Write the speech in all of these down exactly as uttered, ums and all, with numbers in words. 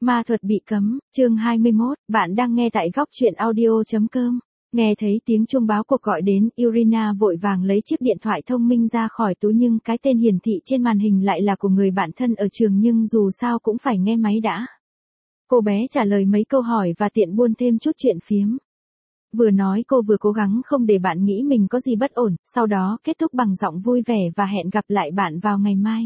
Ma thuật bị cấm, chương hai mươi mốt, bạn đang nghe tại góc truyện audio chấm com. Nghe thấy tiếng chuông báo cuộc gọi đến, Irina vội vàng lấy chiếc điện thoại thông minh ra khỏi túi nhưng cái tên hiển thị trên màn hình lại là của người bạn thân ở trường nhưng dù sao cũng phải nghe máy đã. Cô bé trả lời mấy câu hỏi và tiện buôn thêm chút chuyện phiếm. Vừa nói cô vừa cố gắng không để bạn nghĩ mình có gì bất ổn, sau đó kết thúc bằng giọng vui vẻ và hẹn gặp lại bạn vào ngày mai.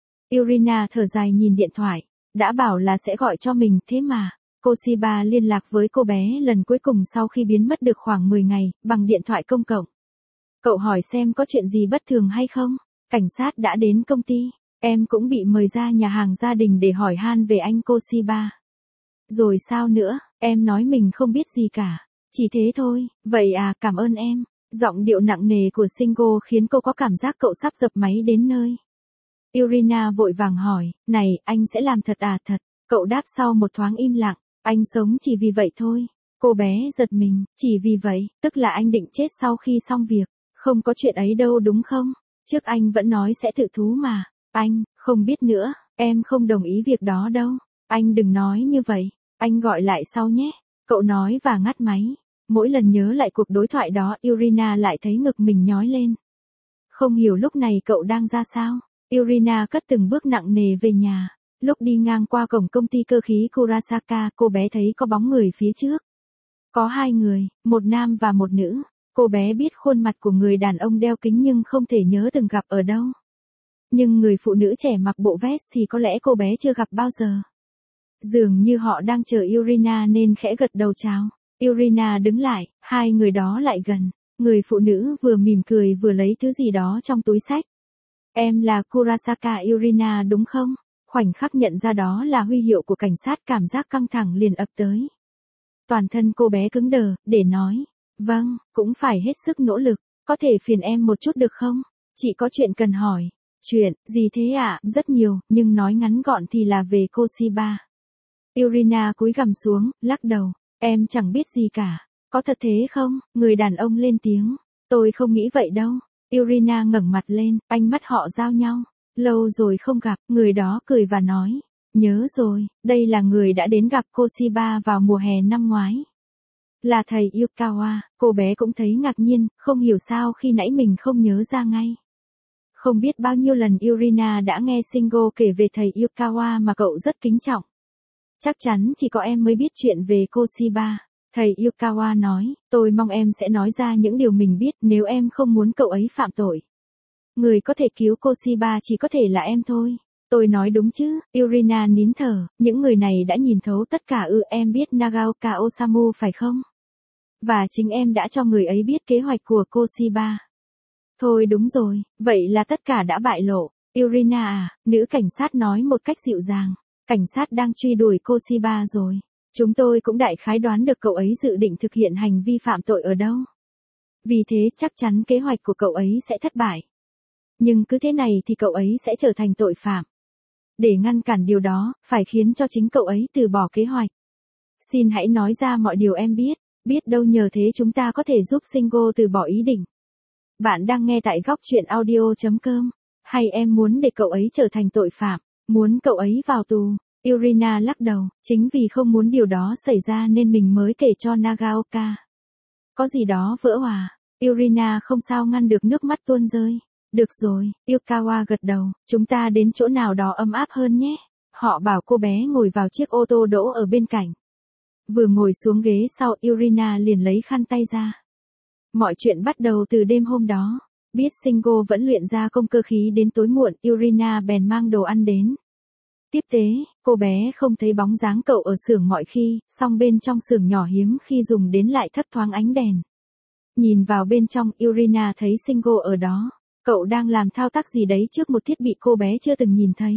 Irina thở dài nhìn điện thoại. Đã bảo là sẽ gọi cho mình, thế mà. Koshiba liên lạc với cô bé lần cuối cùng sau khi biến mất được khoảng mười ngày, bằng điện thoại công cộng. Cậu hỏi xem có chuyện gì bất thường hay không? Cảnh sát đã đến công ty. Em cũng bị mời ra nhà hàng gia đình để hỏi han về anh Koshiba. Rồi sao nữa, em nói mình không biết gì cả. Chỉ thế thôi, vậy à, cảm ơn em. Giọng điệu nặng nề của Shingo khiến cô có cảm giác cậu sắp dập máy đến nơi. Irina vội vàng hỏi, này, anh sẽ làm thật à thật? Cậu đáp sau một thoáng im lặng, anh sống chỉ vì vậy thôi. Cô bé giật mình, chỉ vì vậy, tức là anh định chết sau khi xong việc. Không có chuyện ấy đâu đúng không? Trước anh vẫn nói sẽ tự thú mà. Anh, không biết nữa, em không đồng ý việc đó đâu. Anh đừng nói như vậy, anh gọi lại sau nhé. Cậu nói và ngắt máy. Mỗi lần nhớ lại cuộc đối thoại đó, Irina lại thấy ngực mình nhói lên. Không hiểu lúc này cậu đang ra sao? Irina cất từng bước nặng nề về nhà. Lúc đi ngang qua cổng công ty cơ khí Kurasaka, cô bé thấy có bóng người phía trước. Có hai người, một nam và một nữ. Cô bé biết khuôn mặt của người đàn ông đeo kính nhưng không thể nhớ từng gặp ở đâu. Nhưng người phụ nữ trẻ mặc bộ vest thì có lẽ cô bé chưa gặp bao giờ. Dường như họ đang chờ Irina nên khẽ gật đầu chào. Irina đứng lại, hai người đó lại gần. Người phụ nữ vừa mỉm cười vừa lấy thứ gì đó trong túi xách. Em là Kurasaka Irina đúng không? Khoảnh khắc nhận ra đó là huy hiệu của cảnh sát, cảm giác căng thẳng liền ập tới. Toàn thân cô bé cứng đờ, để nói. Vâng, cũng phải hết sức nỗ lực. Có thể phiền em một chút được không? Chị có chuyện cần hỏi. Chuyện, gì thế ạ? À? Rất nhiều, nhưng nói ngắn gọn thì là về Koshiba. Irina cúi gằm xuống, lắc đầu. Em chẳng biết gì cả. Có thật thế không? Người đàn ông lên tiếng. Tôi không nghĩ vậy đâu. Irina ngẩng mặt lên, ánh mắt họ giao nhau. Lâu rồi không gặp, người đó cười và nói. Nhớ rồi, đây là người đã đến gặp Koshiba vào mùa hè năm ngoái. Là thầy Yukawa, cô bé cũng thấy ngạc nhiên, không hiểu sao khi nãy mình không nhớ ra ngay. Không biết bao nhiêu lần Irina đã nghe Shingo kể về thầy Yukawa mà cậu rất kính trọng. Chắc chắn chỉ có em mới biết chuyện về Koshiba. Thầy Yukawa nói, tôi mong em sẽ nói ra những điều mình biết nếu em không muốn cậu ấy phạm tội. Người có thể cứu Koshiba chỉ có thể là em thôi. Tôi nói đúng chứ? Irina nín thở, những người này đã nhìn thấu tất cả ư? Em biết Nagaoka Osamu phải không? Và chính em đã cho người ấy biết kế hoạch của Koshiba. Thôi đúng rồi, vậy là tất cả đã bại lộ. Irina à, nữ cảnh sát nói một cách dịu dàng. Cảnh sát đang truy đuổi Koshiba rồi. Chúng tôi cũng đại khái đoán được cậu ấy dự định thực hiện hành vi phạm tội ở đâu. Vì thế chắc chắn kế hoạch của cậu ấy sẽ thất bại. Nhưng cứ thế này thì cậu ấy sẽ trở thành tội phạm. Để ngăn cản điều đó, phải khiến cho chính cậu ấy từ bỏ kế hoạch. Xin hãy nói ra mọi điều em biết, biết đâu nhờ thế chúng ta có thể giúp Shingo từ bỏ ý định. Bạn đang nghe tại góc truyện audio chấm com. Hay em muốn để cậu ấy trở thành tội phạm, muốn cậu ấy vào tù? Irina lắc đầu, chính vì không muốn điều đó xảy ra nên mình mới kể cho Nagaoka. Có gì đó vỡ hòa. Irina không sao ngăn được nước mắt tuôn rơi. Được rồi, Yukawa gật đầu, chúng ta đến chỗ nào đó ấm áp hơn nhé. Họ bảo cô bé ngồi vào chiếc ô tô đỗ ở bên cạnh. Vừa ngồi xuống ghế sau, Irina liền lấy khăn tay ra. Mọi chuyện bắt đầu từ đêm hôm đó. Biết Shingo vẫn luyện ra công cơ khí đến tối muộn, Irina bèn mang đồ ăn đến. Tiếp tế, cô bé không thấy bóng dáng cậu ở xưởng mọi khi, song bên trong xưởng nhỏ hiếm khi dùng đến lại thấp thoáng ánh đèn. Nhìn vào bên trong, Irina thấy Shingo ở đó. Cậu đang làm thao tác gì đấy trước một thiết bị cô bé chưa từng nhìn thấy.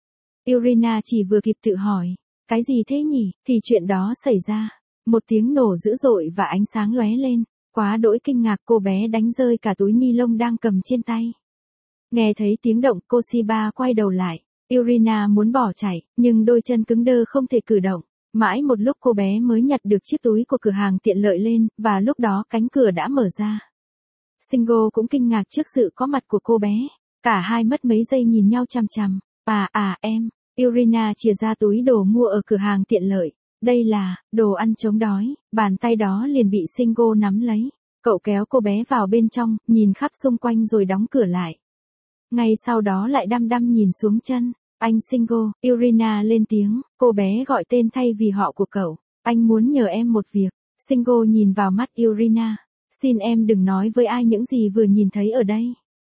Irina chỉ vừa kịp tự hỏi, cái gì thế nhỉ, thì chuyện đó xảy ra. Một tiếng nổ dữ dội và ánh sáng lóe lên. Quá đỗi kinh ngạc, cô bé đánh rơi cả túi ni lông đang cầm trên tay. Nghe thấy tiếng động, Koshiba quay đầu lại. Irina muốn bỏ chạy, nhưng đôi chân cứng đơ không thể cử động. Mãi một lúc cô bé mới nhặt được chiếc túi của cửa hàng tiện lợi lên, và lúc đó cánh cửa đã mở ra. Shingo cũng kinh ngạc trước sự có mặt của cô bé. Cả hai mất mấy giây nhìn nhau chằm chằm. À à em. Irina chìa ra túi đồ mua ở cửa hàng tiện lợi. Đây là đồ ăn chống đói, bàn tay đó liền bị Shingo nắm lấy. Cậu kéo cô bé vào bên trong, nhìn khắp xung quanh rồi đóng cửa lại. Ngay sau đó lại đăm đăm nhìn xuống chân. Anh Shingo, Irina lên tiếng, cô bé gọi tên thay vì họ của cậu. Anh muốn nhờ em một việc. Shingo nhìn vào mắt Irina. Xin em đừng nói với ai những gì vừa nhìn thấy ở đây.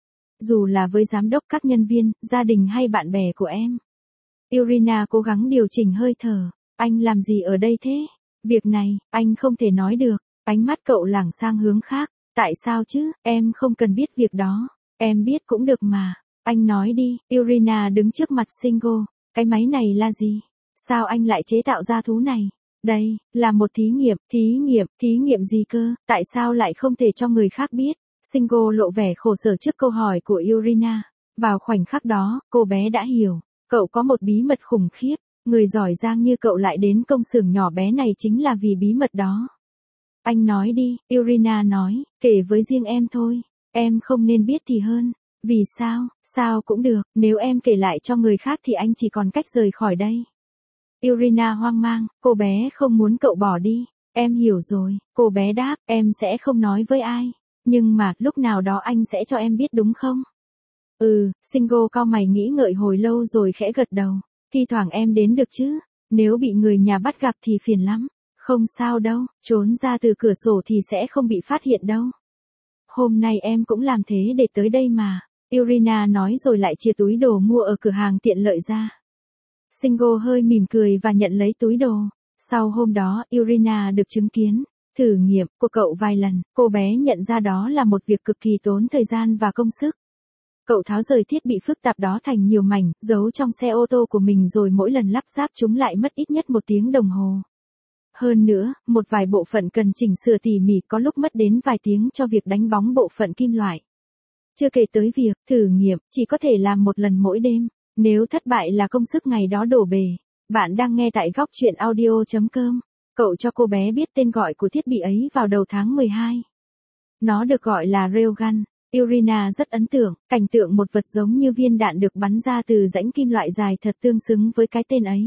Dù là với giám đốc, các nhân viên, gia đình hay bạn bè của em. Irina cố gắng điều chỉnh hơi thở. Anh làm gì ở đây thế? Việc này, anh không thể nói được. Ánh mắt cậu lảng sang hướng khác. Tại sao chứ, em không cần biết việc đó. Em biết cũng được mà. Anh nói đi. Irina đứng trước mặt Shingo. Cái máy này là gì? Sao anh lại chế tạo ra thú này? Đây, là một thí nghiệm. Thí nghiệm, thí nghiệm gì cơ? Tại sao lại không thể cho người khác biết? Shingo lộ vẻ khổ sở trước câu hỏi của Irina. Vào khoảnh khắc đó, cô bé đã hiểu. Cậu có một bí mật khủng khiếp. Người giỏi giang như cậu lại đến công xưởng nhỏ bé này chính là vì bí mật đó. Anh nói đi, Irina nói, kể với riêng em thôi. Em không nên biết thì hơn. Vì sao? Sao cũng được, nếu em kể lại cho người khác thì anh chỉ còn cách rời khỏi đây. Irina hoang mang, cô bé không muốn cậu bỏ đi. Em hiểu rồi, cô bé đáp, em sẽ không nói với ai. Nhưng mà, lúc nào đó anh sẽ cho em biết đúng không? Ừ, Shingo cau mày nghĩ ngợi hồi lâu rồi khẽ gật đầu. Thi thoảng em đến được chứ, nếu bị người nhà bắt gặp thì phiền lắm. Không sao đâu, trốn ra từ cửa sổ thì sẽ không bị phát hiện đâu. Hôm nay em cũng làm thế để tới đây mà. Irina nói rồi lại chia túi đồ mua ở cửa hàng tiện lợi ra. Shingo hơi mỉm cười và nhận lấy túi đồ. Sau hôm đó, Irina được chứng kiến thử nghiệm của cậu vài lần. Cô bé nhận ra đó là một việc cực kỳ tốn thời gian và công sức. Cậu tháo rời thiết bị phức tạp đó thành nhiều mảnh, giấu trong xe ô tô của mình rồi mỗi lần lắp ráp chúng lại mất ít nhất một tiếng đồng hồ. Hơn nữa, một vài bộ phận cần chỉnh sửa tỉ mỉ, có lúc mất đến vài tiếng cho việc đánh bóng bộ phận kim loại. Chưa kể tới việc thử nghiệm chỉ có thể làm một lần mỗi đêm. Nếu thất bại là công sức ngày đó đổ bể. Bạn đang nghe tại góc truyện audio chấm com. Cậu cho cô bé biết tên gọi của thiết bị ấy vào đầu tháng mười hai. Nó được gọi là Railgun. Irina rất ấn tượng, cảnh tượng một vật giống như viên đạn được bắn ra từ rãnh kim loại dài thật tương xứng với cái tên ấy.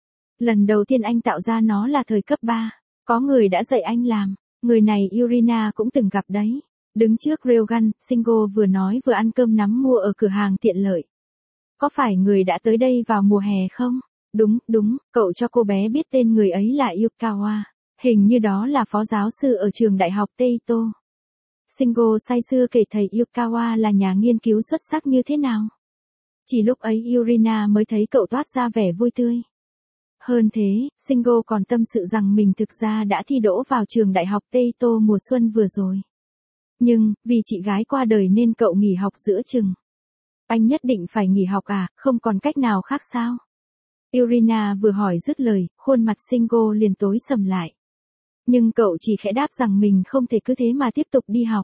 Lần đầu tiên anh tạo ra nó là thời cấp ba. Có người đã dạy anh làm. Người này Irina cũng từng gặp đấy. Đứng trước Railgun, Shingo vừa nói vừa ăn cơm nắm mua ở cửa hàng tiện lợi. Có phải người đã tới đây vào mùa hè không? Đúng, đúng, cậu cho cô bé biết tên người ấy là Yukawa. Hình như đó là phó giáo sư ở trường đại học Teito. Shingo say sưa kể thầy Yukawa là nhà nghiên cứu xuất sắc như thế nào. Chỉ lúc ấy Irina mới thấy cậu toát ra vẻ vui tươi. Hơn thế, Shingo còn tâm sự rằng mình thực ra đã thi đỗ vào trường đại học Teito mùa xuân vừa rồi. Nhưng, vì chị gái qua đời nên cậu nghỉ học giữa chừng. Anh nhất định phải nghỉ học à, không còn cách nào khác sao? Irina vừa hỏi dứt lời, khuôn mặt Shingo liền tối sầm lại. Nhưng cậu chỉ khẽ đáp rằng mình không thể cứ thế mà tiếp tục đi học.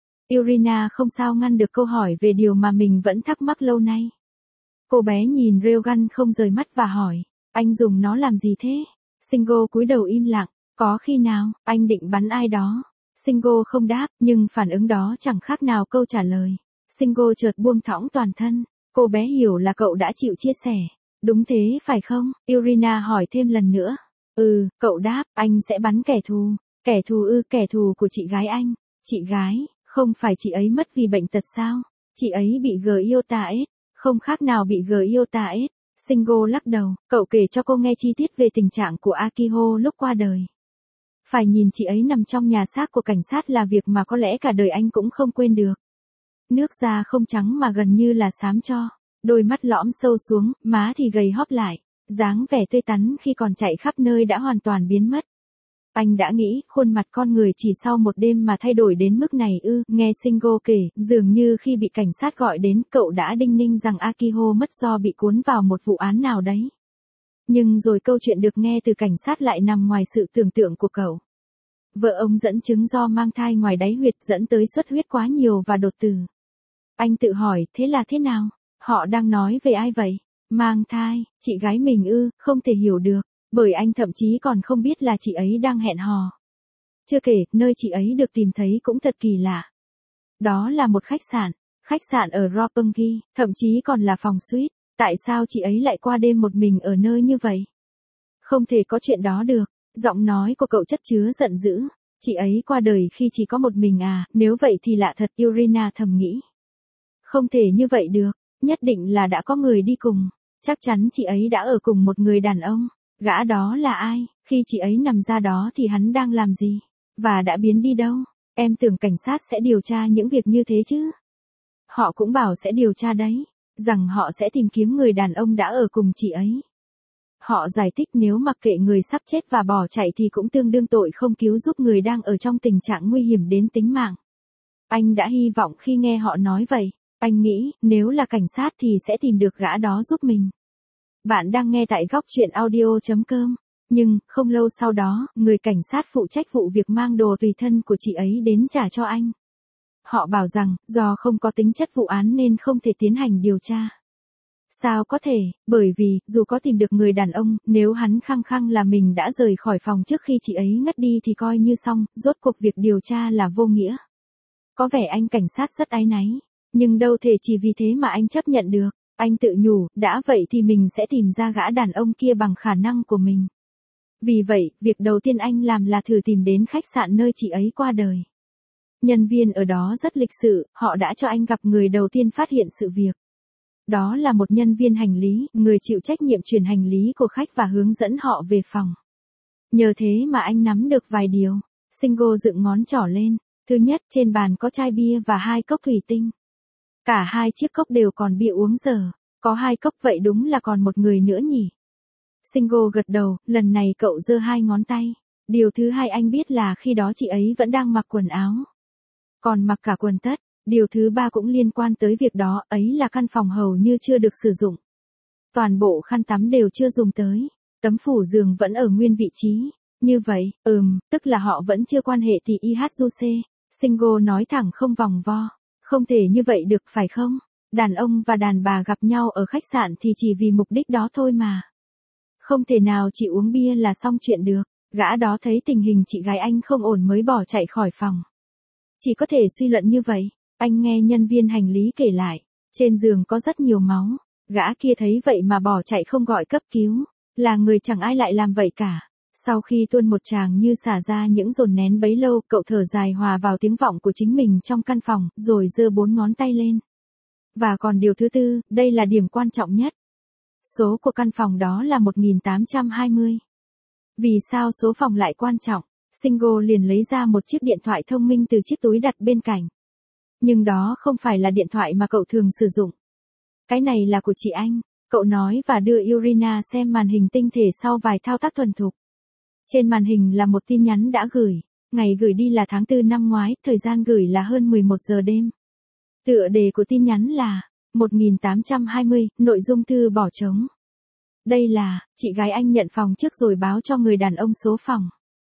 Irina không sao ngăn được câu hỏi về điều mà mình vẫn thắc mắc lâu nay. Cô bé nhìn Railgun không rời mắt và hỏi, anh dùng nó làm gì thế? Shingo cúi đầu im lặng, có khi nào, anh định bắn ai đó? Shingo không đáp, nhưng phản ứng đó chẳng khác nào câu trả lời. Shingo chợt buông thõng toàn thân, cô bé hiểu là cậu đã chịu chia sẻ. Đúng thế phải không? Irina hỏi thêm lần nữa. Ừ, cậu đáp, anh sẽ bắn kẻ thù. Kẻ thù ư, kẻ thù của chị gái anh. Chị gái, không phải chị ấy mất vì bệnh tật sao? Chị ấy bị Giota ết, không khác nào bị Giota ết. Shingo lắc đầu, cậu kể cho cô nghe chi tiết về tình trạng của Akiho lúc qua đời. Phải nhìn chị ấy nằm trong nhà xác của cảnh sát là việc mà có lẽ cả đời anh cũng không quên được. Nước da không trắng mà gần như là xám cho. Đôi mắt lõm sâu xuống, má thì gầy hóp lại. Dáng vẻ tươi tắn khi còn chạy khắp nơi đã hoàn toàn biến mất. Anh đã nghĩ khuôn mặt con người chỉ sau một đêm mà thay đổi đến mức này ư. Nghe Shingo kể, dường như khi bị cảnh sát gọi đến cậu đã đinh ninh rằng Akiho mất do bị cuốn vào một vụ án nào đấy. Nhưng rồi câu chuyện được nghe từ cảnh sát lại nằm ngoài sự tưởng tượng của cậu. Vợ ông dẫn chứng do mang thai ngoài đáy huyệt dẫn tới xuất huyết quá nhiều và đột tử. Anh tự hỏi, thế là thế nào? Họ đang nói về ai vậy? Mang thai, chị gái mình ư, không thể hiểu được, bởi anh thậm chí còn không biết là chị ấy đang hẹn hò. Chưa kể, nơi chị ấy được tìm thấy cũng thật kỳ lạ. Đó là một khách sạn, khách sạn ở Roppongi, thậm chí còn là phòng suite. Tại sao chị ấy lại qua đêm một mình ở nơi như vậy? Không thể có chuyện đó được. Giọng nói của cậu chất chứa giận dữ. Chị ấy qua đời khi chỉ có một mình à, nếu vậy thì lạ thật, Irina thầm nghĩ. Không thể như vậy được, nhất định là đã có người đi cùng. Chắc chắn chị ấy đã ở cùng một người đàn ông. Gã đó là ai? Khi chị ấy nằm ra đó thì hắn đang làm gì? Và đã biến đi đâu? Em tưởng cảnh sát sẽ điều tra những việc như thế chứ? Họ cũng bảo sẽ điều tra đấy. Rằng họ sẽ tìm kiếm người đàn ông đã ở cùng chị ấy. Họ giải thích nếu mặc kệ người sắp chết và bỏ chạy thì cũng tương đương tội không cứu giúp người đang ở trong tình trạng nguy hiểm đến tính mạng. Anh đã hy vọng khi nghe họ nói vậy. Anh nghĩ, nếu là cảnh sát thì sẽ tìm được gã đó giúp mình. Bạn đang nghe tại góc truyện audio chấm com. Nhưng, không lâu sau đó, người cảnh sát phụ trách vụ việc mang đồ tùy thân của chị ấy đến trả cho anh. Họ bảo rằng, do không có tính chất vụ án nên không thể tiến hành điều tra. Sao có thể, bởi vì, dù có tìm được người đàn ông, nếu hắn khăng khăng là mình đã rời khỏi phòng trước khi chị ấy ngất đi thì coi như xong, rốt cuộc việc điều tra là vô nghĩa. Có vẻ anh cảnh sát rất áy náy, nhưng đâu thể chỉ vì thế mà anh chấp nhận được. Anh tự nhủ, đã vậy thì mình sẽ tìm ra gã đàn ông kia bằng khả năng của mình. Vì vậy, việc đầu tiên anh làm là thử tìm đến khách sạn nơi chị ấy qua đời. Nhân viên ở đó rất lịch sự, họ đã cho anh gặp người đầu tiên phát hiện sự việc. Đó là một nhân viên hành lý, người chịu trách nhiệm chuyển hành lý của khách và hướng dẫn họ về phòng. Nhờ thế mà anh nắm được vài điều. Shingo dựng ngón trỏ lên. Thứ nhất, trên bàn có chai bia và hai cốc thủy tinh. Cả hai chiếc cốc đều còn bia uống dở. Có hai cốc vậy đúng là còn một người nữa nhỉ? Shingo gật đầu, lần này cậu giơ hai ngón tay. Điều thứ hai anh biết là khi đó chị ấy vẫn đang mặc quần áo. Còn mặc cả quần tất. Điều thứ ba cũng liên quan tới việc đó, ấy là căn phòng hầu như chưa được sử dụng. Toàn bộ khăn tắm đều chưa dùng tới. Tấm phủ giường vẫn ở nguyên vị trí. Như vậy, ừm, tức là họ vẫn chưa quan hệ thì Ihajuse. Shingo nói thẳng không vòng vo. Không thể như vậy được phải không? Đàn ông và đàn bà gặp nhau ở khách sạn thì chỉ vì mục đích đó thôi mà. Không thể nào chỉ uống bia là xong chuyện được. Gã đó thấy tình hình chị gái anh không ổn mới bỏ chạy khỏi phòng. Chỉ có thể suy luận như vậy. Anh nghe nhân viên hành lý kể lại. Trên giường có rất nhiều máu. Gã kia thấy vậy mà bỏ chạy không gọi cấp cứu. Là người chẳng ai lại làm vậy cả. Sau khi tuôn một tràng như xả ra những dồn nén bấy lâu, cậu thở dài hòa vào tiếng vọng của chính mình trong căn phòng, rồi giơ bốn ngón tay lên. Và còn điều thứ tư, đây là điểm quan trọng nhất. Số của căn phòng đó là một nghìn tám trăm hai mươi. Vì sao số phòng lại quan trọng? Shingo liền lấy ra một chiếc điện thoại thông minh từ chiếc túi đặt bên cạnh. Nhưng đó không phải là điện thoại mà cậu thường sử dụng. Cái này là của chị anh, cậu nói và đưa Irina xem màn hình tinh thể sau vài thao tác thuần thục. Trên màn hình là một tin nhắn đã gửi. Ngày gửi đi là tháng tư năm ngoái, thời gian gửi là hơn mười một giờ đêm. Tựa đề của tin nhắn là một nghìn tám trăm hai mươi, nội dung thư bỏ trống. Đây là, chị gái anh nhận phòng trước rồi báo cho người đàn ông số phòng.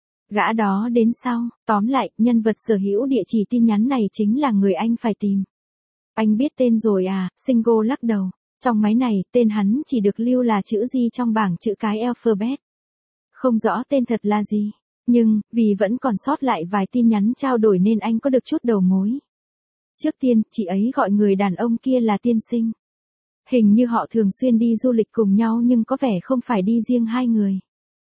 Gã đó đến sau, tóm lại, nhân vật sở hữu địa chỉ tin nhắn này chính là người anh phải tìm. Anh biết tên rồi à, Shingo lắc đầu. Trong máy này, tên hắn chỉ được lưu là chữ G trong bảng chữ cái alphabet. Không rõ tên thật là gì. Nhưng, vì vẫn còn sót lại vài tin nhắn trao đổi nên anh có được chút đầu mối. Trước tiên, chị ấy gọi người đàn ông kia là tiên sinh. Hình như họ thường xuyên đi du lịch cùng nhau nhưng có vẻ không phải đi riêng hai người.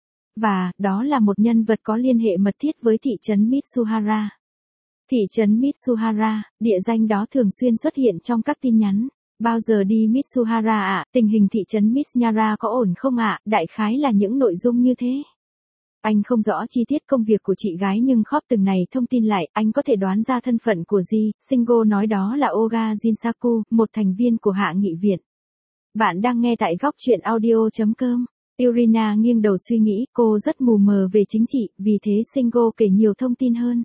Và, đó là một nhân vật có liên hệ mật thiết với thị trấn Mitsuhara. Thị trấn Mitsuhara, địa danh đó thường xuyên xuất hiện trong các tin nhắn. Bao giờ đi Mitsuhara ạ, à? Tình hình thị trấn Mitsuhara có ổn không ạ? À? Đại khái là những nội dung như thế. Anh không rõ chi tiết công việc của chị gái nhưng khóp từng này thông tin lại, anh có thể đoán ra thân phận của Ji. Shingo nói đó là Oga Jinsaku, một thành viên của Hạ nghị viện. Bạn đang nghe tại góc truyện audio chấm com. Irina nghiêng đầu suy nghĩ, cô rất mù mờ về chính trị, vì thế Shingo kể nhiều thông tin hơn.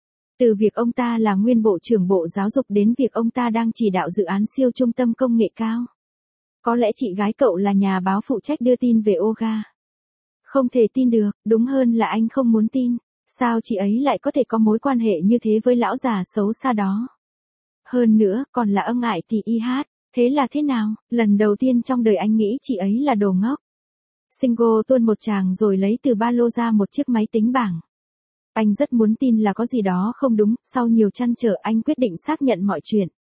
Từ việc ông ta là nguyên bộ trưởng bộ giáo dục đến việc ông ta đang chỉ đạo dự án siêu trung tâm công nghệ cao. Có lẽ chị gái cậu là nhà báo phụ trách đưa tin về Oga. Không thể tin được, đúng hơn là anh không muốn tin. Sao chị ấy lại có thể có mối quan hệ như thế với lão già xấu xa đó? Hơn nữa, còn là ân ải thì y hát. Thế là thế nào? Lần đầu tiên trong đời anh nghĩ chị ấy là đồ ngốc. Shingo tuôn một tràng rồi lấy từ ba lô ra một chiếc máy tính bảng. Anh rất muốn tin là có gì đó không đúng, sau nhiều trăn trở anh quyết định xác nhận mọi chuyện.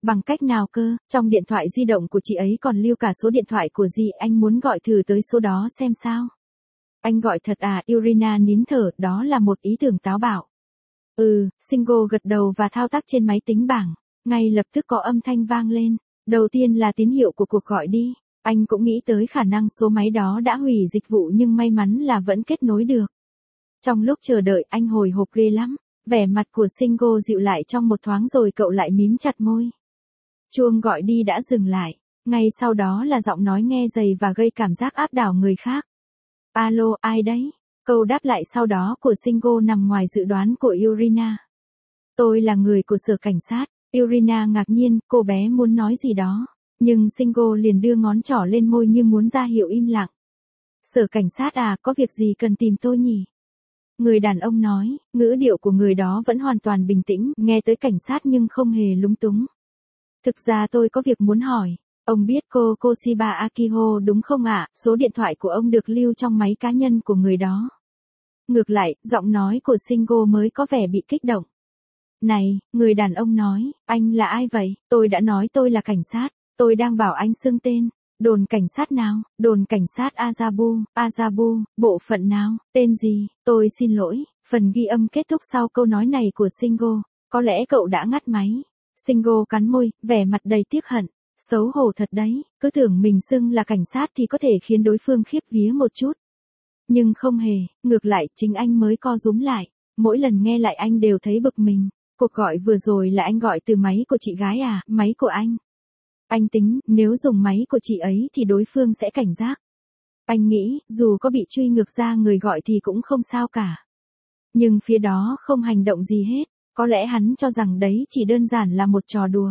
Bằng cách nào cơ, trong điện thoại di động của chị ấy còn lưu cả số điện thoại của dì, anh muốn gọi thử tới số đó xem sao. Anh gọi thật à, Irina nín thở, đó là một ý tưởng táo bạo. Ừ, Shingo gật đầu và thao tác trên máy tính bảng. Ngay lập tức có âm thanh vang lên. Đầu tiên là tín hiệu của cuộc gọi đi. Anh cũng nghĩ tới khả năng số máy đó đã hủy dịch vụ nhưng may mắn là vẫn kết nối được. Trong lúc chờ đợi anh hồi hộp ghê lắm. Vẻ mặt của Shingo dịu lại trong một thoáng rồi cậu lại mím chặt môi. Chuông gọi đi đã dừng lại. Ngay sau đó là giọng nói nghe dày và gây cảm giác áp đảo người khác. Alo, ai đấy? Câu đáp lại sau đó của Shingo nằm ngoài dự đoán của Irina. Tôi là người của sở cảnh sát. Irina ngạc nhiên, cô bé muốn nói gì đó. Nhưng Shingo liền đưa ngón trỏ lên môi như muốn ra hiệu im lặng. Sở cảnh sát à, có việc gì cần tìm tôi nhỉ? Người đàn ông nói, ngữ điệu của người đó vẫn hoàn toàn bình tĩnh, nghe tới cảnh sát nhưng không hề lúng túng. Thực ra tôi có việc muốn hỏi. Ông biết cô Koshiba Akiho đúng không ạ? Số điện thoại của ông được lưu trong máy cá nhân của người đó. Ngược lại, giọng nói của Shingo mới có vẻ bị kích động. Này, người đàn ông nói, anh là ai vậy? Tôi đã nói tôi là cảnh sát. Tôi đang bảo anh xưng tên. Đồn cảnh sát nào? Đồn cảnh sát Azabu. Azabu, bộ phận nào? Tên gì? Tôi xin lỗi. Phần ghi âm kết thúc sau câu nói này của Shingo. Có lẽ cậu đã ngắt máy. Shingo cắn môi, vẻ mặt đầy tiếc hận. Xấu hổ thật đấy, cứ tưởng mình xưng là cảnh sát thì có thể khiến đối phương khiếp vía một chút. Nhưng không hề, ngược lại chính anh mới co rúm lại. Mỗi lần nghe lại anh đều thấy bực mình. Cuộc gọi vừa rồi là anh gọi từ máy của chị gái à, máy của anh. Anh tính, nếu dùng máy của chị ấy thì đối phương sẽ cảnh giác. Anh nghĩ, dù có bị truy ngược ra người gọi thì cũng không sao cả. Nhưng phía đó không hành động gì hết, có lẽ hắn cho rằng đấy chỉ đơn giản là một trò đùa.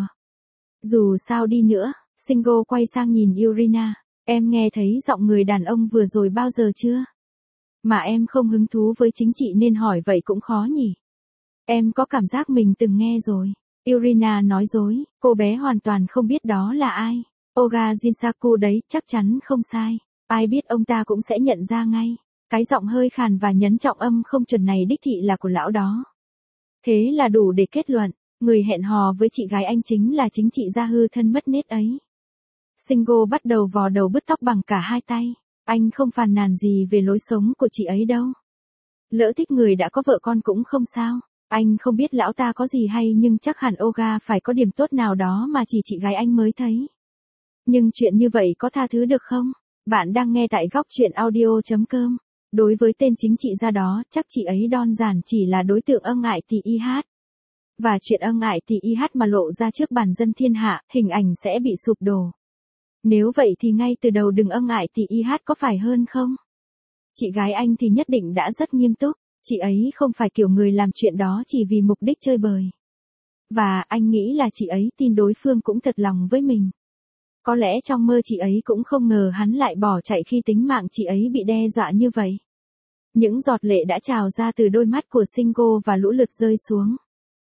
Dù sao đi nữa, Shingo quay sang nhìn Irina, em nghe thấy giọng người đàn ông vừa rồi bao giờ chưa? Mà em không hứng thú với chính trị nên hỏi vậy cũng khó nhỉ? Em có cảm giác mình từng nghe rồi. Irina nói dối, cô bé hoàn toàn không biết đó là ai. Oga Jinsaku đấy, chắc chắn không sai. Ai biết ông ta cũng sẽ nhận ra ngay. Cái giọng hơi khàn và nhấn trọng âm không chuẩn này đích thị là của lão đó. Thế là đủ để kết luận, người hẹn hò với chị gái anh chính là chính trị gia hư thân mất nết ấy. Shingo bắt đầu vò đầu bứt tóc bằng cả hai tay. Anh không phàn nàn gì về lối sống của chị ấy đâu. Lỡ thích người đã có vợ con cũng không sao. Anh không biết lão ta có gì hay nhưng chắc hẳn Oga phải có điểm tốt nào đó mà chỉ chị gái anh mới thấy. Nhưng chuyện như vậy có tha thứ được không? Bạn đang nghe tại góc truyện audio chấm com. Đối với tên chính trị gia đó, chắc chị ấy đơn giản chỉ là đối tượng ân ái thì i hát. Và chuyện ân ái thì i hát mà lộ ra trước bản dân thiên hạ, hình ảnh sẽ bị sụp đổ. Nếu vậy thì ngay từ đầu đừng ân ái thì i hát có phải hơn không? Chị gái anh thì nhất định đã rất nghiêm túc. Chị ấy không phải kiểu người làm chuyện đó chỉ vì mục đích chơi bời. Và anh nghĩ là chị ấy tin đối phương cũng thật lòng với mình. Có lẽ trong mơ chị ấy cũng không ngờ hắn lại bỏ chạy khi tính mạng chị ấy bị đe dọa như vậy. Những giọt lệ đã trào ra từ đôi mắt của Shingo và lũ lượt rơi xuống.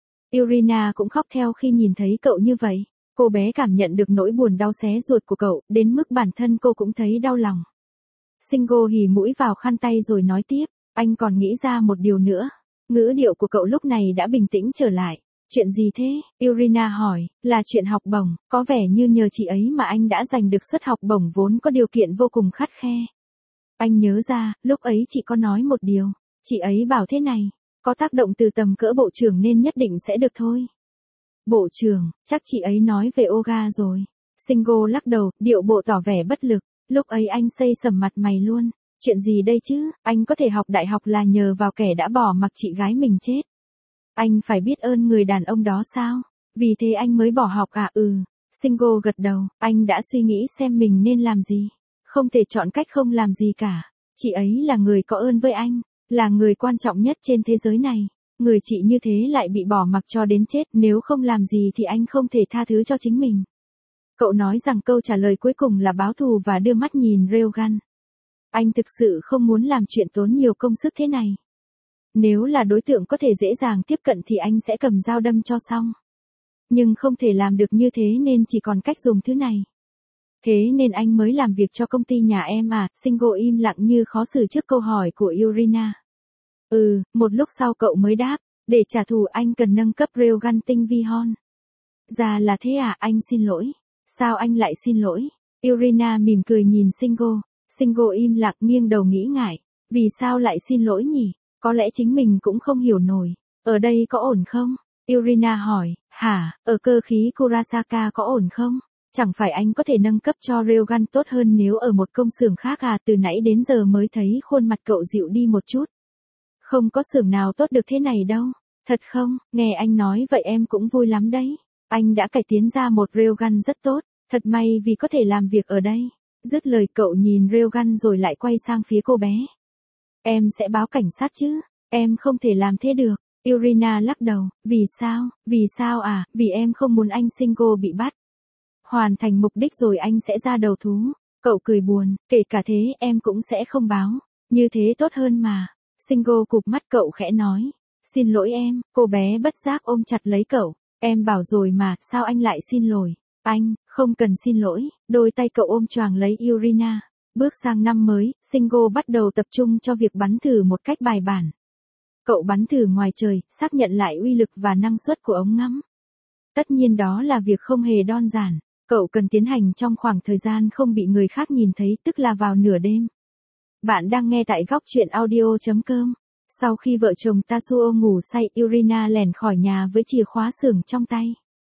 Irina cũng khóc theo khi nhìn thấy cậu như vậy. Cô bé cảm nhận được nỗi buồn đau xé ruột của cậu, đến mức bản thân cô cũng thấy đau lòng. Shingo hì mũi vào khăn tay rồi nói tiếp. Anh còn nghĩ ra một điều nữa. Ngữ điệu của cậu lúc này đã bình tĩnh trở lại. Chuyện gì thế? Irina hỏi, là chuyện học bổng, có vẻ như nhờ chị ấy mà anh đã giành được suất học bổng vốn có điều kiện vô cùng khắt khe. Anh nhớ ra, lúc ấy chị có nói một điều. Chị ấy bảo thế này, có tác động từ tầm cỡ bộ trưởng nên nhất định sẽ được thôi. Bộ trưởng, chắc chị ấy nói về Oga rồi. Shingo lắc đầu, điệu bộ tỏ vẻ bất lực. Lúc ấy anh xây sầm mặt mày luôn. Chuyện gì đây chứ, anh có thể học đại học là nhờ vào kẻ đã bỏ mặc chị gái mình chết. Anh phải biết ơn người đàn ông đó sao? Vì thế anh mới bỏ học à? Ừ. Shingo gật đầu, anh đã suy nghĩ xem mình nên làm gì. Không thể chọn cách không làm gì cả. Chị ấy là người có ơn với anh, là người quan trọng nhất trên thế giới này. Người chị như thế lại bị bỏ mặc cho đến chết, nếu không làm gì thì anh không thể tha thứ cho chính mình. Cậu nói rằng câu trả lời cuối cùng là báo thù và đưa mắt nhìn Ryogan. Anh thực sự không muốn làm chuyện tốn nhiều công sức thế này. Nếu là đối tượng có thể dễ dàng tiếp cận thì anh sẽ cầm dao đâm cho xong. Nhưng không thể làm được như thế nên chỉ còn cách dùng thứ này. Thế nên anh mới làm việc cho công ty nhà em à? Shingo im lặng như khó xử trước câu hỏi của Irina. Ừ, một lúc sau cậu mới đáp, để trả thù anh cần nâng cấp Railgun tinh vi hon. Ra là thế à, anh xin lỗi. Sao anh lại xin lỗi? Irina mỉm cười nhìn Shingo. Shingo im lặng nghiêng đầu nghĩ ngại. Vì sao lại xin lỗi nhỉ? Có lẽ chính mình cũng không hiểu nổi. Ở đây có ổn không? Irina hỏi. Hả, ở cơ khí Kurasaka có ổn không? Chẳng phải anh có thể nâng cấp cho Railgun tốt hơn nếu ở một công xưởng khác à? Từ nãy đến giờ mới thấy khuôn mặt cậu dịu đi một chút. Không có xưởng nào tốt được thế này đâu. Thật không? Nghe anh nói vậy em cũng vui lắm đấy. Anh đã cải tiến ra một Railgun rất tốt. Thật may vì có thể làm việc ở đây. Dứt lời cậu nhìn Railgun rồi lại quay sang phía cô bé. Em sẽ báo cảnh sát chứ? Em không thể làm thế được. Irina lắc đầu. Vì sao? Vì sao à? Vì em không muốn anh Shingo bị bắt. Hoàn thành mục đích rồi anh sẽ ra đầu thú. Cậu cười buồn. Kể cả thế em cũng sẽ không báo. Như thế tốt hơn mà. Shingo cụp mắt cậu khẽ nói. Xin lỗi em. Cô bé bất giác ôm chặt lấy cậu. Em bảo rồi mà, sao anh lại xin lỗi? Anh, không cần xin lỗi. Đôi tay cậu ôm choàng lấy Irina. Bước sang năm mới, Shingo bắt đầu tập trung cho việc bắn thử một cách bài bản. Cậu bắn thử ngoài trời, xác nhận lại uy lực và năng suất của ống ngắm. Tất nhiên đó là việc không hề đơn giản. Cậu cần tiến hành trong khoảng thời gian không bị người khác nhìn thấy, tức là vào nửa đêm. Bạn đang nghe tại góc truyện audio chấm com. Sau khi vợ chồng Tatsuo ngủ say, Irina lẻn khỏi nhà với chìa khóa xưởng trong tay.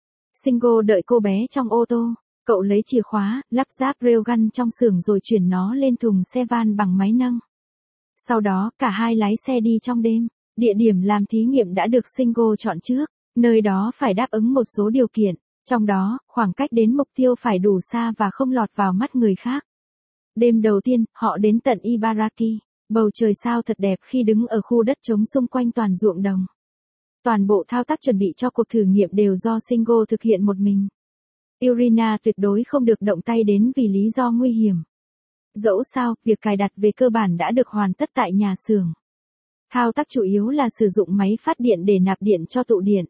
Shingo đợi cô bé trong ô tô. Cậu lấy chìa khóa, lắp ráp Railgun trong xưởng rồi chuyển nó lên thùng xe van bằng máy nâng. Sau đó, cả hai lái xe đi trong đêm. Địa điểm làm thí nghiệm đã được Shingo chọn trước. Nơi đó phải đáp ứng một số điều kiện. Trong đó, khoảng cách đến mục tiêu phải đủ xa và không lọt vào mắt người khác. Đêm đầu tiên, họ đến tận Ibaraki. Bầu trời sao thật đẹp khi đứng ở khu đất trống xung quanh toàn ruộng đồng. Toàn bộ thao tác chuẩn bị cho cuộc thử nghiệm đều do Shingo thực hiện một mình. Irina tuyệt đối không được động tay đến vì lý do nguy hiểm. Dẫu sao, việc cài đặt về cơ bản đã được hoàn tất tại nhà xưởng. Thao tác chủ yếu là sử dụng máy phát điện để nạp điện cho tụ điện.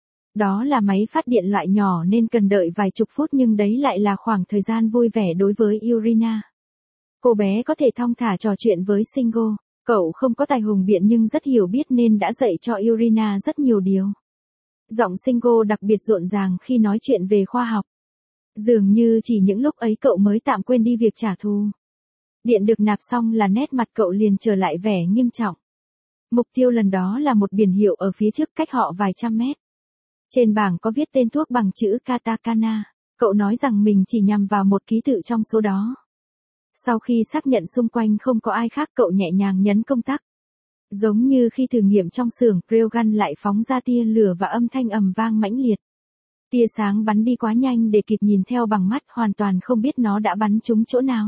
Đó là máy phát điện loại nhỏ nên cần đợi vài chục phút nhưng đấy lại là khoảng thời gian vui vẻ đối với Irina. Cô bé có thể thong thả trò chuyện với Shingo. Cậu không có tài hùng biện nhưng rất hiểu biết nên đã dạy cho Irina rất nhiều điều. Giọng Shingo đặc biệt rộn ràng khi nói chuyện về khoa học. Dường như chỉ những lúc ấy cậu mới tạm quên đi việc trả thù. Điện được nạp xong là nét mặt cậu liền trở lại vẻ nghiêm trọng. Mục tiêu lần đó là một biển hiệu ở phía trước cách họ vài trăm mét. Trên bảng có viết tên thuốc bằng chữ katakana. Cậu nói rằng mình chỉ nhằm vào một ký tự trong số đó. Sau khi xác nhận xung quanh không có ai khác cậu nhẹ nhàng nhấn công tắc. Giống như khi thử nghiệm trong xưởng, Railgun lại phóng ra tia lửa và âm thanh ầm vang mãnh liệt. Tia sáng bắn đi quá nhanh để kịp nhìn theo bằng mắt, hoàn toàn không biết nó đã bắn trúng chỗ nào.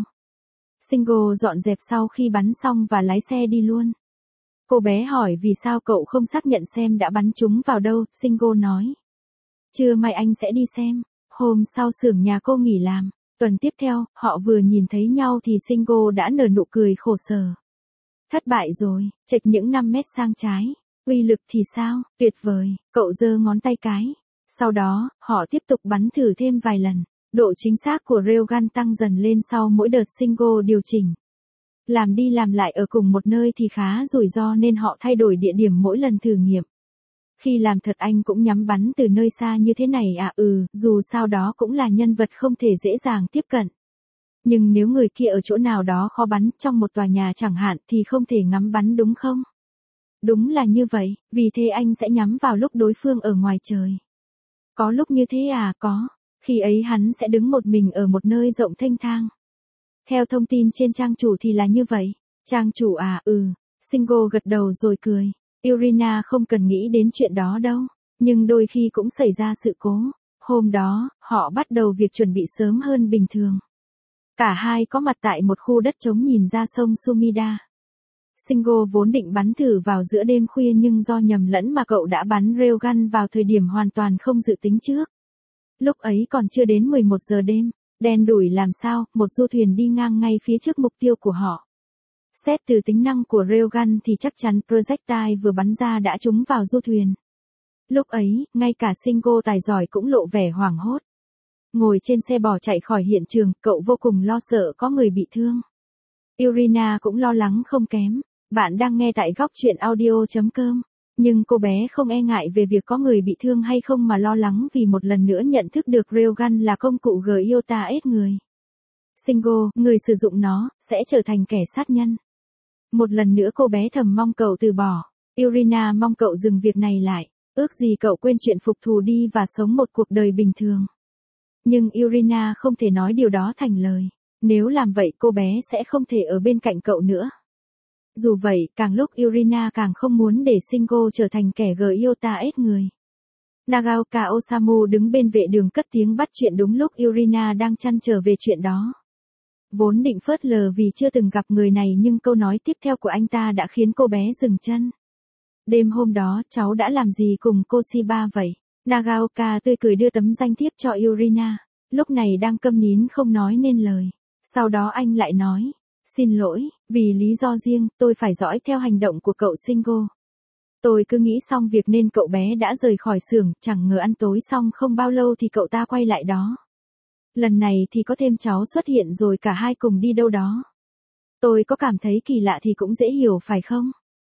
Shingo dọn dẹp sau khi bắn xong và lái xe đi luôn. Cô bé hỏi vì sao cậu không xác nhận xem đã bắn trúng vào đâu, Shingo nói. Trưa mai anh sẽ đi xem. Hôm sau xưởng nhà cô nghỉ làm. Tuần tiếp theo, họ vừa nhìn thấy nhau thì Shingo đã nở nụ cười khổ sở. Thất bại rồi, chệch những năm mét sang trái. Uy lực thì sao? Tuyệt vời, cậu giơ ngón tay cái. Sau đó, họ tiếp tục bắn thử thêm vài lần. Độ chính xác của Railgun tăng dần lên sau mỗi đợt Shingo điều chỉnh. Làm đi làm lại ở cùng một nơi thì khá rủi ro nên họ thay đổi địa điểm mỗi lần thử nghiệm. Khi làm thật anh cũng nhắm bắn từ nơi xa như thế này à ừ, dù sao đó cũng là nhân vật không thể dễ dàng tiếp cận. Nhưng nếu người kia ở chỗ nào đó khó bắn, trong một tòa nhà chẳng hạn thì không thể ngắm bắn đúng không? Đúng là như vậy, vì thế anh sẽ nhắm vào lúc đối phương ở ngoài trời. Có lúc như thế à, có. Khi ấy hắn sẽ đứng một mình ở một nơi rộng thênh thang. Theo thông tin trên trang chủ thì là như vậy. Trang chủ à, ừ. Shingo gật đầu rồi cười. Irina không cần nghĩ đến chuyện đó đâu. Nhưng đôi khi cũng xảy ra sự cố. Hôm đó, họ bắt đầu việc chuẩn bị sớm hơn bình thường. Cả hai có mặt tại một khu đất trống nhìn ra sông Sumida. Shingo vốn định bắn thử vào giữa đêm khuya nhưng do nhầm lẫn mà cậu đã bắn Railgun vào thời điểm hoàn toàn không dự tính trước. Lúc ấy còn chưa đến mười một giờ đêm, đen đủi làm sao, một du thuyền đi ngang ngay phía trước mục tiêu của họ. Xét từ tính năng của Railgun thì chắc chắn projectile vừa bắn ra đã trúng vào du thuyền. Lúc ấy, ngay cả Shingo tài giỏi cũng lộ vẻ hoảng hốt. Ngồi trên xe bỏ chạy khỏi hiện trường, cậu vô cùng lo sợ có người bị thương. Irina cũng lo lắng không kém. Bạn đang nghe tại góc truyện audio chấm com. Nhưng cô bé không e ngại về việc có người bị thương hay không mà lo lắng vì một lần nữa nhận thức được Railgun là công cụ Gyota ép người. Shingo, người sử dụng nó, sẽ trở thành kẻ sát nhân. Một lần nữa cô bé thầm mong cậu từ bỏ. Irina mong cậu dừng việc này lại. Ước gì cậu quên chuyện phục thù đi và sống một cuộc đời bình thường. Nhưng Irina không thể nói điều đó thành lời. Nếu làm vậy cô bé sẽ không thể ở bên cạnh cậu nữa. Dù vậy, càng lúc Irina càng không muốn để Shingo trở thành kẻ Gyota ép người. Nagaoka Osamu đứng bên vệ đường cất tiếng bắt chuyện đúng lúc Irina đang trăn trở về chuyện đó. Vốn định phớt lờ vì chưa từng gặp người này nhưng câu nói tiếp theo của anh ta đã khiến cô bé dừng chân. Đêm hôm đó cháu đã làm gì cùng cô Shiba vậy? Nagaoka tươi cười đưa tấm danh thiếp cho Irina. Lúc này đang câm nín không nói nên lời. Sau đó anh lại nói. Xin lỗi, vì lý do riêng tôi phải dõi theo hành động của cậu Shingo. Tôi cứ nghĩ xong việc nên cậu bé đã rời khỏi xưởng, chẳng ngờ ăn tối xong không bao lâu thì cậu ta quay lại đó. Lần này thì có thêm cháu xuất hiện rồi cả hai cùng đi đâu đó. Tôi có cảm thấy kỳ lạ thì cũng dễ hiểu phải không?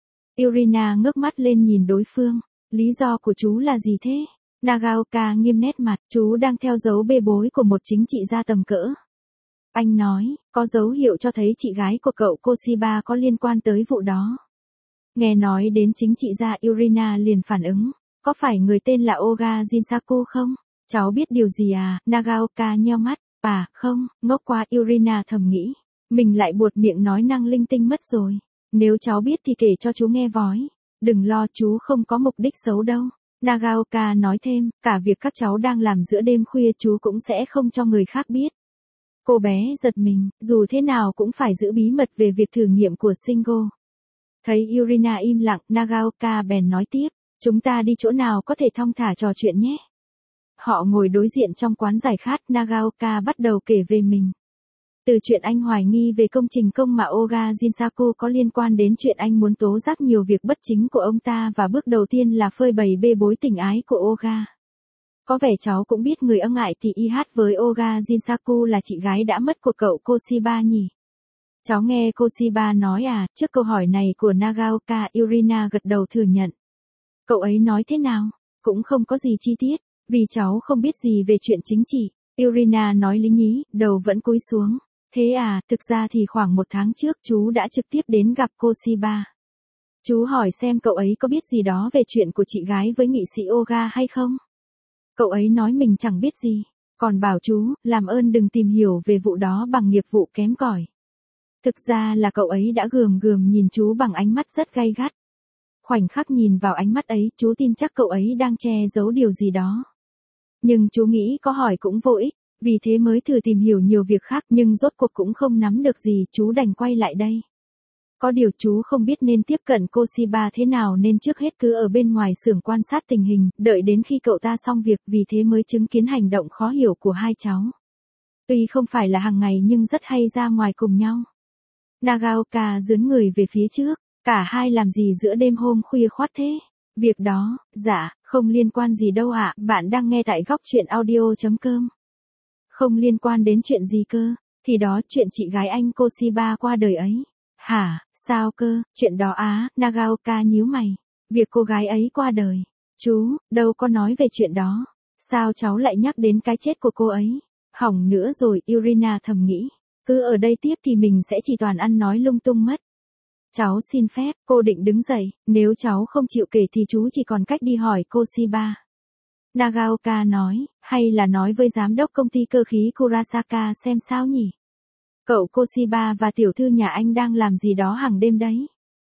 Irina ngước mắt lên nhìn đối phương. Lý do của chú là gì thế? Nagaoka nghiêm nét mặt, chú đang theo dấu bê bối của một chính trị gia tầm cỡ. Anh nói, có dấu hiệu cho thấy chị gái của cậu Koshiba có liên quan tới vụ đó. Nghe nói đến chính trị gia Irina liền phản ứng, có phải người tên là Oga Jinsaku không? Cháu biết điều gì à? Nagaoka nheo mắt, à, không, ngốc quá Irina thầm nghĩ. Mình lại buột miệng nói năng linh tinh mất rồi. Nếu cháu biết thì kể cho chú nghe vói. Đừng lo chú không có mục đích xấu đâu. Nagaoka nói thêm, cả việc các cháu đang làm giữa đêm khuya chú cũng sẽ không cho người khác biết. Cô bé giật mình, dù thế nào cũng phải giữ bí mật về việc thử nghiệm của Shingo. Thấy Irina im lặng, Nagaoka bèn nói tiếp, chúng ta đi chỗ nào có thể thong thả trò chuyện nhé. Họ ngồi đối diện trong quán giải khát, Nagaoka bắt đầu kể về mình. Từ chuyện anh hoài nghi về công trình công mà Oga Jinsaku có liên quan đến chuyện anh muốn tố giác nhiều việc bất chính của ông ta và bước đầu tiên là phơi bày bê bối tình ái của Oga. Có vẻ cháu cũng biết người ân ngại thì i hát với Oga Jinsaku là chị gái đã mất của cậu Koshiba nhỉ? Cháu nghe Koshiba nói à? Trước câu hỏi này của Nagaoka, Irina gật đầu thừa nhận. Cậu ấy nói thế nào? Cũng không có gì chi tiết, vì cháu không biết gì về chuyện chính trị. Irina nói lý nhí, đầu vẫn cúi xuống. Thế à, thực ra thì khoảng một tháng trước chú đã trực tiếp đến gặp Koshiba. Chú hỏi xem cậu ấy có biết gì đó về chuyện của chị gái với nghị sĩ Oga hay không? Cậu ấy nói mình chẳng biết gì, còn bảo chú, làm ơn đừng tìm hiểu về vụ đó bằng nghiệp vụ kém cỏi. Thực ra là cậu ấy đã gườm gườm nhìn chú bằng ánh mắt rất gay gắt. Khoảnh khắc nhìn vào ánh mắt ấy, chú tin chắc cậu ấy đang che giấu điều gì đó. Nhưng chú nghĩ có hỏi cũng vô ích, vì thế mới thử tìm hiểu nhiều việc khác nhưng rốt cuộc cũng không nắm được gì, chú đành quay lại đây. Có điều chú không biết nên tiếp cận Koshiba thế nào nên trước hết cứ ở bên ngoài xưởng quan sát tình hình, đợi đến khi cậu ta xong việc vì thế mới chứng kiến hành động khó hiểu của hai cháu. Tuy không phải là hàng ngày nhưng rất hay ra ngoài cùng nhau. Nagaoka dướn người về phía trước, cả hai làm gì giữa đêm hôm khuya khoắt thế? Việc đó, dạ, không liên quan gì đâu ạ, bạn đang nghe tại góc truyện audio chấm com. Không liên quan đến chuyện gì cơ? Thì đó, chuyện chị gái anh Koshiba qua đời ấy. Hả, sao cơ, chuyện đó á, Nagaoka nhíu mày. Việc cô gái ấy qua đời. Chú, đâu có nói về chuyện đó. Sao cháu lại nhắc đến cái chết của cô ấy? Hỏng nữa rồi, Irina thầm nghĩ. Cứ ở đây tiếp thì mình sẽ chỉ toàn ăn nói lung tung mất. Cháu xin phép, cô định đứng dậy, nếu cháu không chịu kể thì chú chỉ còn cách đi hỏi Koshiba. Nagaoka nói, hay là nói với giám đốc công ty cơ khí Kurasaka xem sao nhỉ? Cậu Koshiba và tiểu thư nhà anh đang làm gì đó hàng đêm đấy.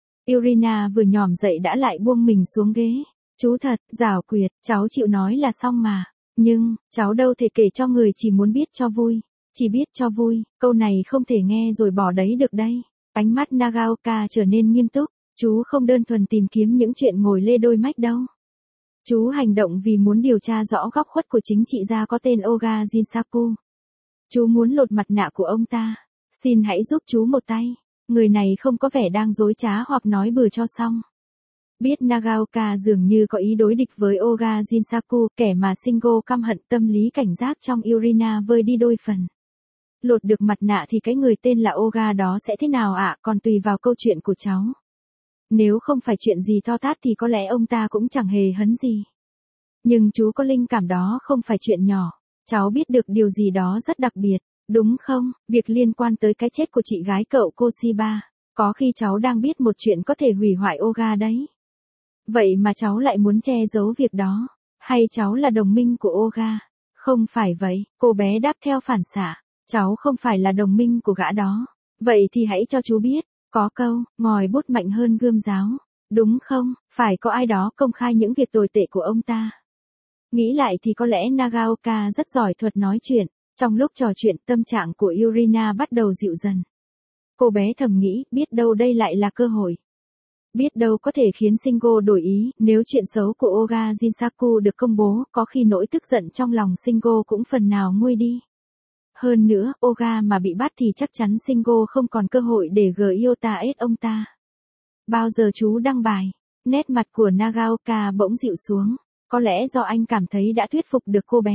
Irina vừa nhòm dậy đã lại buông mình xuống ghế. Chú thật, giảo quyệt, cháu chịu nói là xong mà. Nhưng, cháu đâu thể kể cho người chỉ muốn biết cho vui. Chỉ biết cho vui, câu này không thể nghe rồi bỏ đấy được đây. Ánh mắt Nagaoka trở nên nghiêm túc. Chú không đơn thuần tìm kiếm những chuyện ngồi lê đôi mách đâu. Chú hành động vì muốn điều tra rõ góc khuất của chính trị gia có tên Oga Jinsaku. Chú muốn lột mặt nạ của ông ta. Xin hãy giúp chú một tay. Người này không có vẻ đang dối trá hoặc nói bừa cho xong. Biết Nagaoka dường như có ý đối địch với Oga Jinsaku, kẻ mà Shingo căm hận, tâm lý cảnh giác trong Irina vơi đi đôi phần. Lột được mặt nạ thì cái người tên là Oga đó sẽ thế nào ạ, còn tùy vào câu chuyện của cháu. Nếu không phải chuyện gì to tát thì có lẽ ông ta cũng chẳng hề hấn gì. Nhưng chú có linh cảm đó không phải chuyện nhỏ. Cháu biết được điều gì đó rất đặc biệt, đúng không? Việc liên quan tới cái chết của chị gái cậu Koshiba. Có khi cháu đang biết một chuyện có thể hủy hoại Oga đấy. Vậy mà cháu lại muốn che giấu việc đó. Hay cháu là đồng minh của Oga? Không phải vậy, cô bé đáp theo phản xạ. Cháu không phải là đồng minh của gã đó. Vậy thì hãy cho chú biết. Có câu, ngòi bút mạnh hơn gươm giáo. Đúng không? Phải có ai đó công khai những việc tồi tệ của ông ta. Nghĩ lại thì có lẽ Nagaoka rất giỏi thuật nói chuyện. Trong lúc trò chuyện tâm trạng của Yurina bắt đầu dịu dần. Cô bé thầm nghĩ, biết đâu đây lại là cơ hội. Biết đâu có thể khiến Shingo đổi ý, nếu chuyện xấu của Oga Jinsaku được công bố, có khi nỗi tức giận trong lòng Shingo cũng phần nào nguôi đi. Hơn nữa, Oga mà bị bắt thì chắc chắn Shingo không còn cơ hội để Gyota ết ông ta. Bao giờ chú đăng bài? Nét mặt của Nagaoka bỗng dịu xuống. Có lẽ do anh cảm thấy đã thuyết phục được cô bé.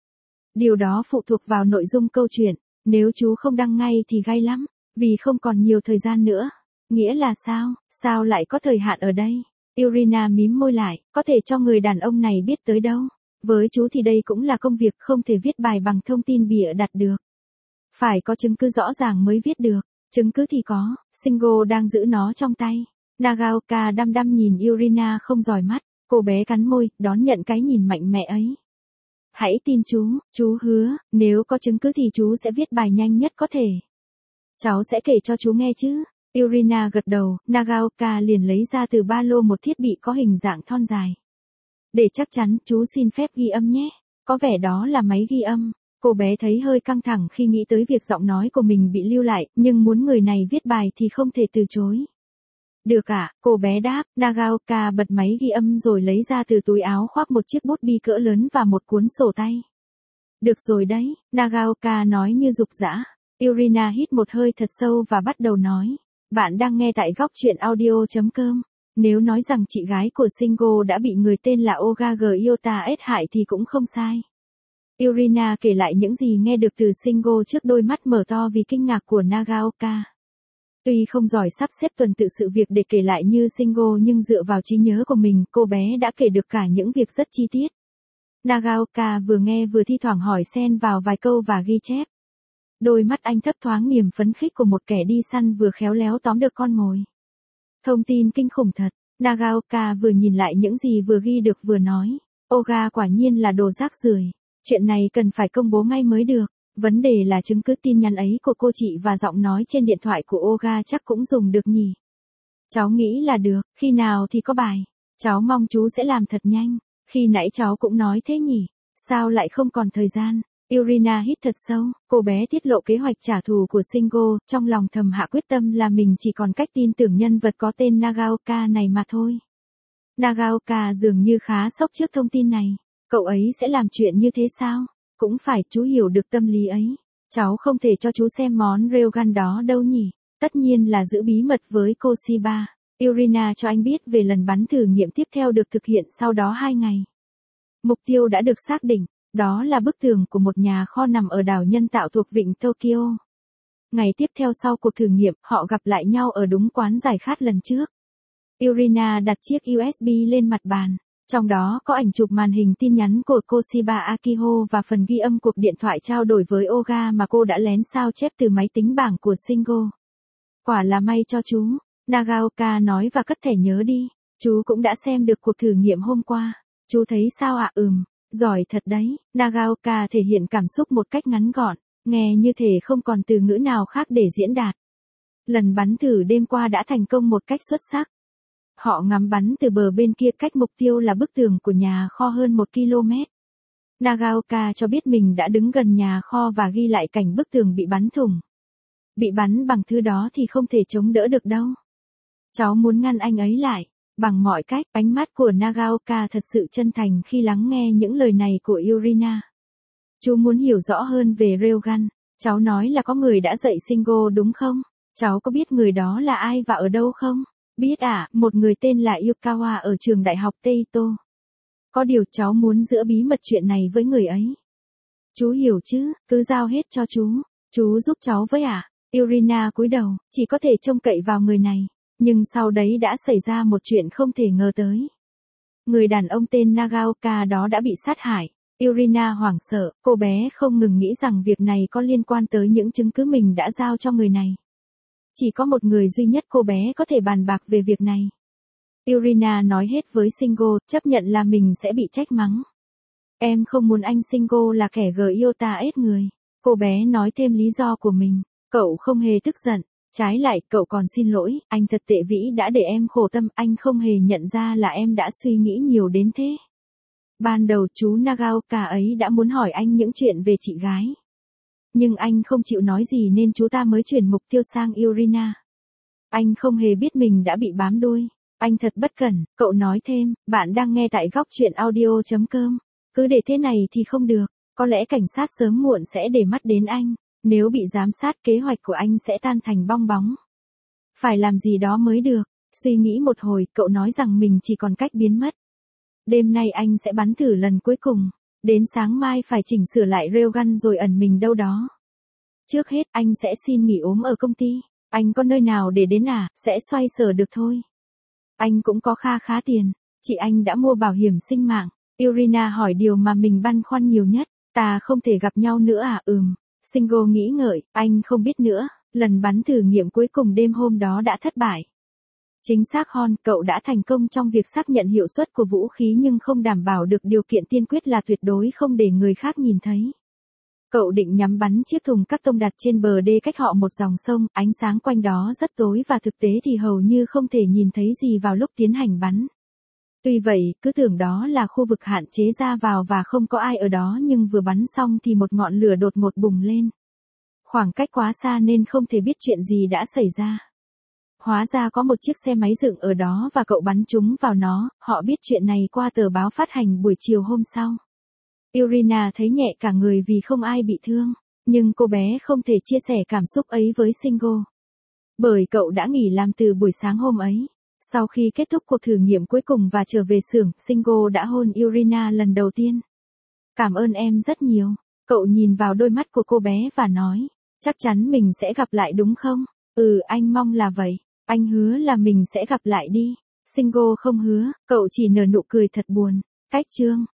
Điều đó phụ thuộc vào nội dung câu chuyện. Nếu chú không đăng ngay thì gay lắm, vì không còn nhiều thời gian nữa. Nghĩa là sao? Sao lại có thời hạn ở đây? Yurina mím môi lại, có thể cho người đàn ông này biết tới đâu. Với chú thì đây cũng là công việc không thể viết bài bằng thông tin bịa đặt được. Phải có chứng cứ rõ ràng mới viết được. Chứng cứ thì có, Shingo đang giữ nó trong tay. Nagaoka đăm đăm nhìn Yurina không dòi mắt. Cô bé cắn môi, đón nhận cái nhìn mạnh mẽ ấy. Hãy tin chú, chú hứa, nếu có chứng cứ thì chú sẽ viết bài nhanh nhất có thể. Cháu sẽ kể cho chú nghe chứ. Yurina gật đầu, Nagaoka liền lấy ra từ ba lô một thiết bị có hình dạng thon dài. Để chắc chắn, chú xin phép ghi âm nhé. Có vẻ đó là máy ghi âm. Cô bé thấy hơi căng thẳng khi nghĩ tới việc giọng nói của mình bị lưu lại, nhưng muốn người này viết bài thì không thể từ chối. Được ạ, à, cô bé đáp, Nagaoka bật máy ghi âm rồi lấy ra từ túi áo khoác một chiếc bút bi cỡ lớn và một cuốn sổ tay. Được rồi đấy, Nagaoka nói như dục dã. Yurina hít một hơi thật sâu và bắt đầu nói. Bạn đang nghe tại góc truyện audio chấm com. Nếu nói rằng chị gái của Shingo đã bị người tên là Oga Gyota ết hại thì cũng không sai. Yurina kể lại những gì nghe được từ Shingo trước đôi mắt mở to vì kinh ngạc của Nagaoka. Tuy không giỏi sắp xếp tuần tự sự việc để kể lại như Shingo nhưng dựa vào trí nhớ của mình, cô bé đã kể được cả những việc rất chi tiết. Nagaoka vừa nghe vừa thi thoảng hỏi xen vào vài câu và ghi chép. Đôi mắt anh thấp thoáng niềm phấn khích của một kẻ đi săn vừa khéo léo tóm được con mồi. Thông tin kinh khủng thật, Nagaoka vừa nhìn lại những gì vừa ghi được vừa nói. Oga quả nhiên là đồ rác rưởi. Chuyện này cần phải công bố ngay mới được. Vấn đề là chứng cứ tin nhắn ấy của cô chị và giọng nói trên điện thoại của Oga chắc cũng dùng được nhỉ. Cháu nghĩ là được, khi nào thì có bài. Cháu mong chú sẽ làm thật nhanh. Khi nãy cháu cũng nói thế nhỉ. Sao lại không còn thời gian? Yurina hít thật sâu, cô bé tiết lộ kế hoạch trả thù của Shingo, trong lòng thầm hạ quyết tâm là mình chỉ còn cách tin tưởng nhân vật có tên Nagaoka này mà thôi. Nagaoka dường như khá sốc trước thông tin này. Cậu ấy sẽ làm chuyện như thế sao? Cũng phải, chú hiểu được tâm lý ấy. Cháu không thể cho chú xem món railgun đó đâu nhỉ. Tất nhiên là giữ bí mật với Koshiba. Yurina cho anh biết về lần bắn thử nghiệm tiếp theo được thực hiện sau đó hai ngày. Mục tiêu đã được xác định. Đó là bức tường của một nhà kho nằm ở đảo nhân tạo thuộc vịnh Tokyo. Ngày tiếp theo sau cuộc thử nghiệm, họ gặp lại nhau ở đúng quán giải khát lần trước. Yurina đặt chiếc u ét bê lên mặt bàn. Trong đó có ảnh chụp màn hình tin nhắn của Koshiba Akiho và phần ghi âm cuộc điện thoại trao đổi với Oga mà cô đã lén sao chép từ máy tính bảng của Shingo. Quả là may cho chú, Nagaoka nói và cất thẻ nhớ đi. Chú cũng đã xem được cuộc thử nghiệm hôm qua. Chú thấy sao ạ? À? Ừm, giỏi thật đấy. Nagaoka thể hiện cảm xúc một cách ngắn gọn, nghe như thể không còn từ ngữ nào khác để diễn đạt. Lần bắn thử đêm qua đã thành công một cách xuất sắc. Họ ngắm bắn từ bờ bên kia cách mục tiêu là bức tường của nhà kho hơn một ki lô mét. Nagaoka cho biết mình đã đứng gần nhà kho và ghi lại cảnh bức tường bị bắn thủng. Bị bắn bằng thứ đó thì không thể chống đỡ được đâu. Cháu muốn ngăn anh ấy lại, bằng mọi cách. Ánh mắt của Nagaoka thật sự chân thành khi lắng nghe những lời này của Yurina. Chú muốn hiểu rõ hơn về railgun. Cháu nói là có người đã dạy Shingo đúng không? Cháu có biết người đó là ai và ở đâu không? Biết ạ, à, một người tên là Yukawa ở trường đại học Teito. Có điều cháu muốn giữ bí mật chuyện này với người ấy. Chú hiểu chứ, cứ giao hết cho chú. Chú giúp cháu với ạ. À? Yurina cúi đầu, chỉ có thể trông cậy vào người này. Nhưng sau đấy đã xảy ra một chuyện không thể ngờ tới. Người đàn ông tên Nagaoka đó đã bị sát hại. Irina hoảng sợ, cô bé không ngừng nghĩ rằng việc này có liên quan tới những chứng cứ mình đã giao cho người này. Chỉ có một người duy nhất cô bé có thể bàn bạc về việc này. Irina nói hết với Shingo, chấp nhận là mình sẽ bị trách mắng. Em không muốn anh Shingo là kẻ gờ yêu ta ết người. Cô bé nói thêm lý do của mình. Cậu không hề tức giận. Trái lại, cậu còn xin lỗi, anh thật tệ vĩ đã để em khổ tâm, anh không hề nhận ra là em đã suy nghĩ nhiều đến thế. Ban đầu chú Nagaoka ấy đã muốn hỏi anh những chuyện về chị gái. Nhưng anh không chịu nói gì nên chú ta mới chuyển mục tiêu sang Irina. Anh không hề biết mình đã bị bám đuôi. Anh thật bất cẩn, cậu nói thêm, bạn đang nghe tại góc truyện audio chấm com. Cứ để thế này thì không được, có lẽ cảnh sát sớm muộn sẽ để mắt đến anh. Nếu bị giám sát kế hoạch của anh sẽ tan thành bong bóng. Phải làm gì đó mới được. Suy nghĩ một hồi, cậu nói rằng mình chỉ còn cách biến mất. Đêm nay anh sẽ bắn thử lần cuối cùng. Đến sáng mai phải chỉnh sửa lại railgun rồi ẩn mình đâu đó. Trước hết anh sẽ xin nghỉ ốm ở công ty. Anh có nơi nào để đến à, sẽ xoay sở được thôi. Anh cũng có kha khá tiền. Chị anh đã mua bảo hiểm sinh mạng. Irina hỏi điều mà mình băn khoăn nhiều nhất. Ta không thể gặp nhau nữa à? Ừm. Shingo nghĩ ngợi, anh không biết nữa, lần bắn thử nghiệm cuối cùng đêm hôm đó đã thất bại. Chính xác Hon, cậu đã thành công trong việc xác nhận hiệu suất của vũ khí nhưng không đảm bảo được điều kiện tiên quyết là tuyệt đối không để người khác nhìn thấy. Cậu định nhắm bắn chiếc thùng các tông đặt trên bờ đê cách họ một dòng sông, ánh sáng quanh đó rất tối và thực tế thì hầu như không thể nhìn thấy gì vào lúc tiến hành bắn. Tuy vậy, cứ tưởng đó là khu vực hạn chế ra vào và không có ai ở đó nhưng vừa bắn xong thì một ngọn lửa đột ngột bùng lên. Khoảng cách quá xa nên không thể biết chuyện gì đã xảy ra. Hóa ra có một chiếc xe máy dựng ở đó và cậu bắn trúng vào nó, họ biết chuyện này qua tờ báo phát hành buổi chiều hôm sau. Irina thấy nhẹ cả người vì không ai bị thương, nhưng cô bé không thể chia sẻ cảm xúc ấy với Shingo. Bởi cậu đã nghỉ làm từ buổi sáng hôm ấy. Sau khi kết thúc cuộc thử nghiệm cuối cùng và trở về xưởng, Shingo đã hôn Irina lần đầu tiên. Cảm ơn em rất nhiều. Cậu nhìn vào đôi mắt của cô bé và nói, chắc chắn mình sẽ gặp lại đúng không? Ừ, anh mong là vậy. Anh hứa là mình sẽ gặp lại đi. Shingo không hứa, cậu chỉ nở nụ cười thật buồn. Cách chương